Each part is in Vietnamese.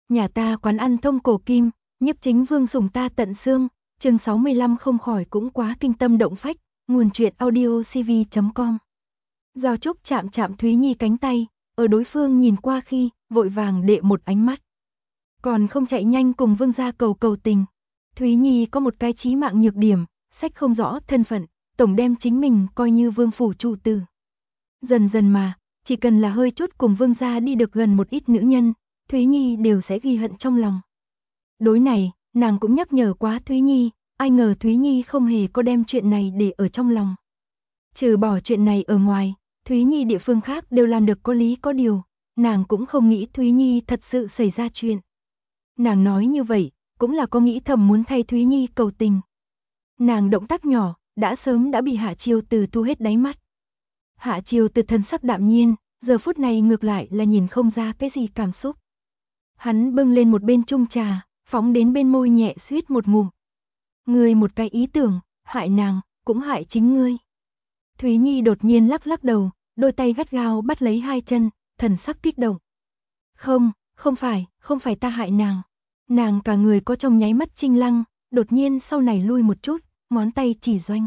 Nhà ta quán ăn thông cổ kim, nhiếp chính vương sủng ta tận xương, chương 65 không khỏi cũng quá kinh tâm động phách, nguồn truyện audio cv.com. Giao Trúc chạm chạm Thúy Nhi cánh tay, ở đối phương nhìn qua khi, vội vàng đệ một ánh mắt. Còn không chạy nhanh cùng vương gia cầu cầu tình. Thúy Nhi có một cái chí mạng nhược điểm, sách không rõ thân phận, tổng đem chính mình coi như vương phủ chủ tử. Dần dần mà, chỉ cần là hơi chút cùng vương gia đi được gần một ít nữ nhân, Thúy Nhi đều sẽ ghi hận trong lòng. Đối này, nàng cũng nhắc nhở quá Thúy Nhi, ai ngờ Thúy Nhi không hề có đem chuyện này để ở trong lòng. Trừ bỏ chuyện này ở ngoài, Thúy Nhi địa phương khác đều làm được có lý có điều, nàng cũng không nghĩ Thúy Nhi thật sự xảy ra chuyện. Nàng nói như vậy, cũng là có nghĩ thầm muốn thay Thúy Nhi cầu tình. Nàng động tác nhỏ, đã sớm đã bị Hạ Chiêu Từ thu hết đáy mắt. Hạ Chiêu Từ thần sắc đạm nhiên, giờ phút này ngược lại là nhìn không ra cái gì cảm xúc. Hắn bưng lên một bên chung trà, phóng đến bên môi nhẹ suýt một ngụm. Ngươi một cái ý tưởng, hại nàng, cũng hại chính ngươi. Thúy Nhi đột nhiên lắc lắc đầu, đôi tay gắt gao bắt lấy hai chân, thần sắc kích động. Không phải ta hại nàng. Nàng cả người có trong nháy mắt chinh lăng, đột nhiên sau này lui một chút, ngón tay chỉ Doanh.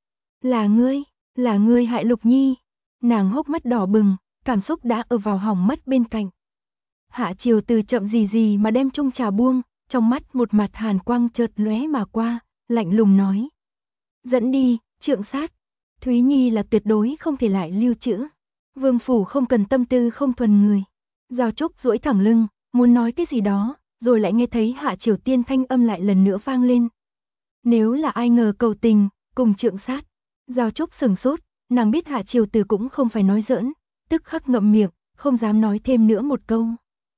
Là ngươi hại Lục Nhi. Nàng hốc mắt đỏ bừng, cảm xúc đã ở vào hỏng mất bên cạnh. Hạ Chiêu Từ chậm gì mà đem chung trà buông, trong mắt một mặt hàn quang chợt lóe mà qua, lạnh lùng nói. Dẫn đi, trượng sát. Thúy Nhi là tuyệt đối không thể lại lưu trữ. Vương phủ không cần tâm tư không thuần người. Giao Trúc duỗi thẳng lưng, muốn nói cái gì đó, rồi lại nghe thấy Hạ Triều Tiên thanh âm lại lần nữa vang lên. Nếu là ai ngờ cầu tình, cùng trượng sát. Giao Trúc sừng sốt, nàng biết Hạ Triều Từ cũng không phải nói giỡn, tức khắc ngậm miệng, không dám nói thêm nữa một câu.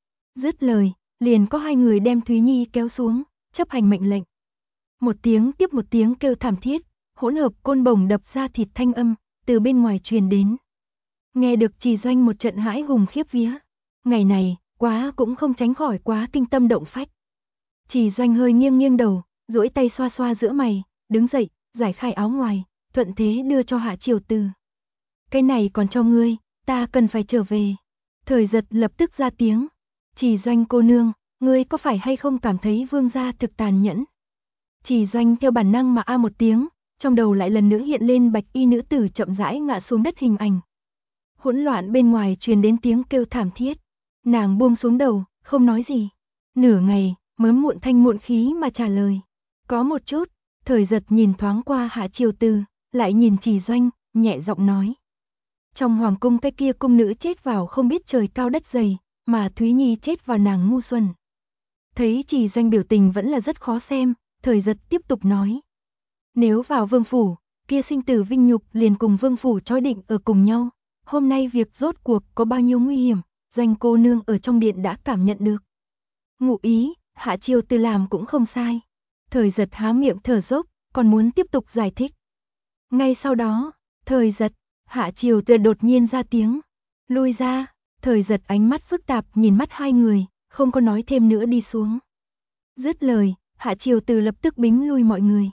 Dứt lời, liền có hai người đem Thúy Nhi kéo xuống, chấp hành mệnh lệnh. Một tiếng tiếp một tiếng kêu thảm thiết, hỗn hợp côn bổng đập ra thịt thanh âm, từ bên ngoài truyền đến. Nghe được Trì Doanh một trận hãi hùng khiếp vía. Ngày này, quá cũng không tránh khỏi quá kinh tâm động phách. Trì Doanh hơi nghiêng đầu, duỗi tay xoa xoa giữa mày, đứng dậy, giải khai áo ngoài, thuận thế đưa cho Hạ Triều Từ. Cái này còn cho ngươi, ta cần phải trở về. Thời Giật lập tức ra tiếng. Trì Doanh cô nương, ngươi có phải hay không cảm thấy vương gia thực tàn nhẫn? Trì Doanh theo bản năng mà a một tiếng, trong đầu lại lần nữa hiện lên bạch y nữ tử chậm rãi ngã xuống đất hình ảnh. Hỗn loạn bên ngoài truyền đến tiếng kêu thảm thiết. Nàng buông xuống đầu, không nói gì. Nửa ngày, mới muộn thanh muộn khí mà trả lời. Có một chút. Thời Giật nhìn thoáng qua Hạ Triều Từ, lại nhìn Trì Doanh, nhẹ giọng nói. Trong hoàng cung cái kia cung nữ chết vào không biết trời cao đất dày, mà Thúy Nhi chết vào nàng ngu xuẩn. Thấy Trì Doanh biểu tình vẫn là rất khó xem, Thời Giật tiếp tục nói. Nếu vào vương phủ, kia sinh tử vinh nhục liền cùng vương phủ trói định ở cùng nhau. Hôm nay việc rốt cuộc có bao nhiêu nguy hiểm, Doanh cô nương ở trong điện đã cảm nhận được. Ngụ ý, Hạ Triều Từ làm cũng không sai. Thời Giật há miệng thở dốc, còn muốn tiếp tục giải thích. Ngay sau đó, Thời Giật, Hạ Triều Từ đột nhiên ra tiếng. Lui ra. Thời Giật ánh mắt phức tạp nhìn mắt hai người, không có nói thêm nữa đi xuống. Dứt lời, Hạ Triều Từ lập tức bính lui mọi người.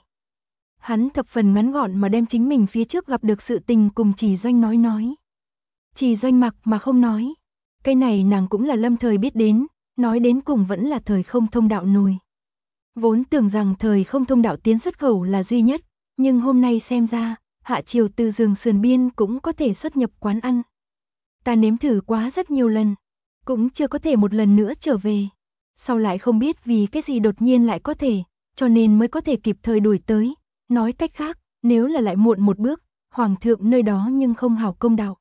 Hắn thập phần ngắn gọn mà đem chính mình phía trước gặp được sự tình cùng Trì Doanh nói. Trì Doanh mặc mà không nói. Cái này nàng cũng là lâm thời biết đến, nói đến cùng vẫn là thời không thông đạo nồi. Vốn tưởng rằng thời không thông đạo tiến xuất khẩu là duy nhất, nhưng hôm nay xem ra, Hạ Triều Từ giường sườn biên cũng có thể xuất nhập quán ăn. Ta nếm thử quá rất nhiều lần, cũng chưa có thể một lần nữa trở về. Sau lại không biết vì cái gì đột nhiên lại có thể, cho nên mới có thể kịp thời đuổi tới. Nói cách khác, nếu là lại muộn một bước, hoàng thượng nơi đó nhưng không hảo công đạo.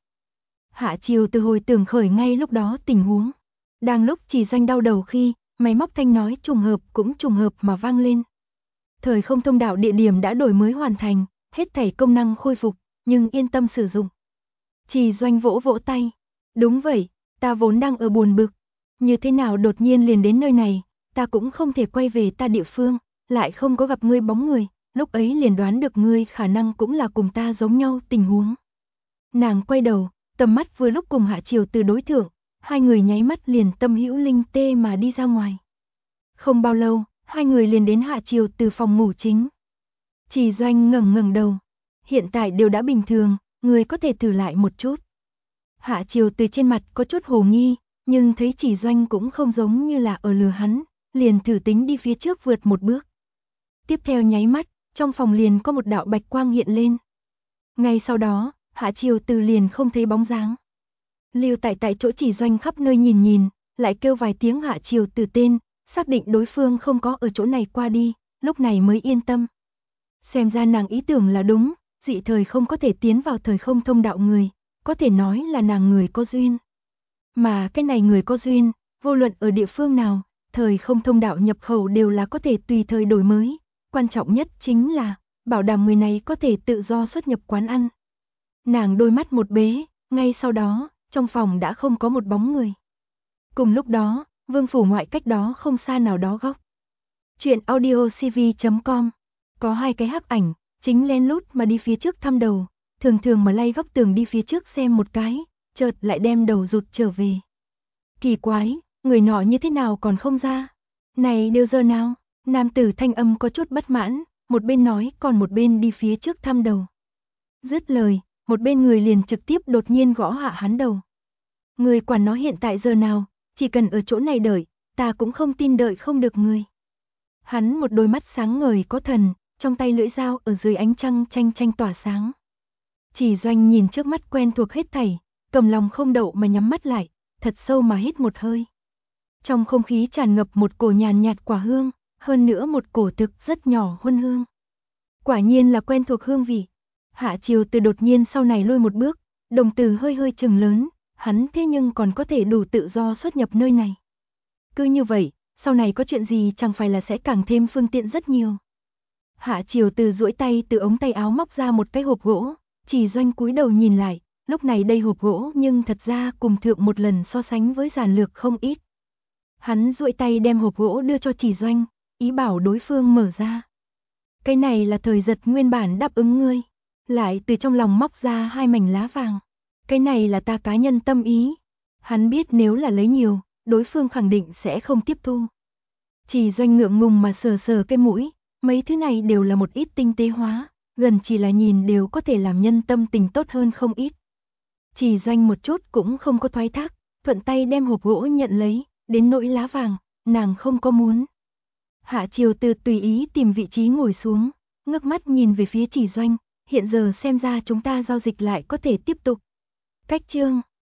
Hạ Triều Từ hồi tưởng khởi ngay lúc đó tình huống. Đang lúc Trì Doanh đau đầu khi, máy móc thanh nói trùng hợp cũng trùng hợp mà vang lên. Thời không thông đạo địa điểm đã đổi mới hoàn thành, hết thảy công năng khôi phục, nhưng yên tâm sử dụng. Trì Doanh vỗ vỗ tay. Đúng vậy, ta vốn đang ở buồn bực. Như thế nào đột nhiên liền đến nơi này, ta cũng không thể quay về ta địa phương, lại không có gặp ngươi bóng người, lúc ấy liền đoán được ngươi khả năng cũng là cùng ta giống nhau tình huống. Nàng quay đầu, tầm mắt vừa lúc cùng Hạ Triều Từ đối thượng, hai người nháy mắt liền tâm hữu linh tê mà đi ra ngoài. Không bao lâu, hai người liền đến Hạ Triều Từ phòng ngủ chính. Trì Doanh ngẩng đầu. Hiện tại đều đã bình thường, người có thể thử lại một chút. Hạ Triều Từ trên mặt có chút hồ nghi, nhưng thấy Chỉ Doanh cũng không giống như là ở lừa hắn, liền thử tính đi phía trước vượt một bước. Tiếp theo nháy mắt, trong phòng liền có một đạo bạch quang hiện lên. Ngay sau đó, Hạ Chiều Từ liền không thấy bóng dáng. Lưu tại chỗ Chỉ Doanh khắp nơi nhìn nhìn, lại kêu vài tiếng Hạ Chiều Từ tên, xác định đối phương không có ở chỗ này qua đi, lúc này mới yên tâm. Xem ra nàng ý tưởng là đúng, dị thời không có thể tiến vào thời không thông đạo người, có thể nói là nàng người có duyên. Mà cái này người có duyên, vô luận ở địa phương nào, thời không thông đạo nhập khẩu đều là có thể tùy thời đổi mới, quan trọng nhất chính là bảo đảm người này có thể tự do xuất nhập quán ăn. Nàng đôi mắt một bế, ngay sau đó, trong phòng đã không có một bóng người. Cùng lúc đó, Vương phủ ngoại cách đó không xa nào đó góc. Chuyện audiocv.com. Có hai cái hắc ảnh, chính len lút mà đi phía trước thăm đầu, thường thường mà lay góc tường đi phía trước xem một cái, chợt lại đem đầu rụt trở về. Kỳ quái, người nọ như thế nào còn không ra? Này đều giờ nào? Nam tử thanh âm có chút bất mãn, một bên nói còn một bên đi phía trước thăm đầu. Dứt lời, một bên người liền trực tiếp đột nhiên gõ hạ hắn đầu. Người quản nó hiện tại giờ nào, chỉ cần ở chỗ này đợi, ta cũng không tin đợi không được người. Hắn một đôi mắt sáng ngời có thần, trong tay lưỡi dao ở dưới ánh trăng chanh chanh tỏa sáng. Chỉ Doanh nhìn trước mắt quen thuộc hết thảy, cầm lòng không đậu mà nhắm mắt lại, thật sâu mà hít một hơi. Trong không khí tràn ngập một cổ nhàn nhạt quả hương, hơn nữa một cổ thực rất nhỏ huân hương. Quả nhiên là quen thuộc hương vị. Hạ Chiều Từ đột nhiên sau này lùi một bước, đồng tử hơi hơi trừng lớn, hắn thế nhưng còn có thể đủ tự do xuất nhập nơi này. Cứ như vậy, sau này có chuyện gì chẳng phải là sẽ càng thêm phương tiện rất nhiều. Hạ Chiều Từ duỗi tay từ ống tay áo móc ra một cái hộp gỗ, Chỉ Doanh cúi đầu nhìn lại, lúc này đây hộp gỗ nhưng thật ra cùng thượng một lần so sánh với giản lược không ít. Hắn duỗi tay đem hộp gỗ đưa cho Chỉ Doanh, ý bảo đối phương mở ra. Cái này là thời giật nguyên bản đáp ứng ngươi, lại từ trong lòng móc ra hai mảnh lá vàng. Cái này là ta cá nhân tâm ý. Hắn biết nếu là lấy nhiều, đối phương khẳng định sẽ không tiếp thu. Chỉ Doanh ngượng ngùng mà sờ sờ cái mũi, mấy thứ này đều là một ít tinh tế hóa, gần chỉ là nhìn đều có thể làm nhân tâm tình tốt hơn không ít. Chỉ Doanh một chút cũng không có thoái thác, thuận tay đem hộp gỗ nhận lấy, đến nỗi lá vàng, nàng không có muốn. Hạ Chiều Từ tùy ý tìm vị trí ngồi xuống, ngước mắt nhìn về phía Chỉ Doanh, hiện giờ xem ra chúng ta giao dịch lại có thể tiếp tục. Cách chương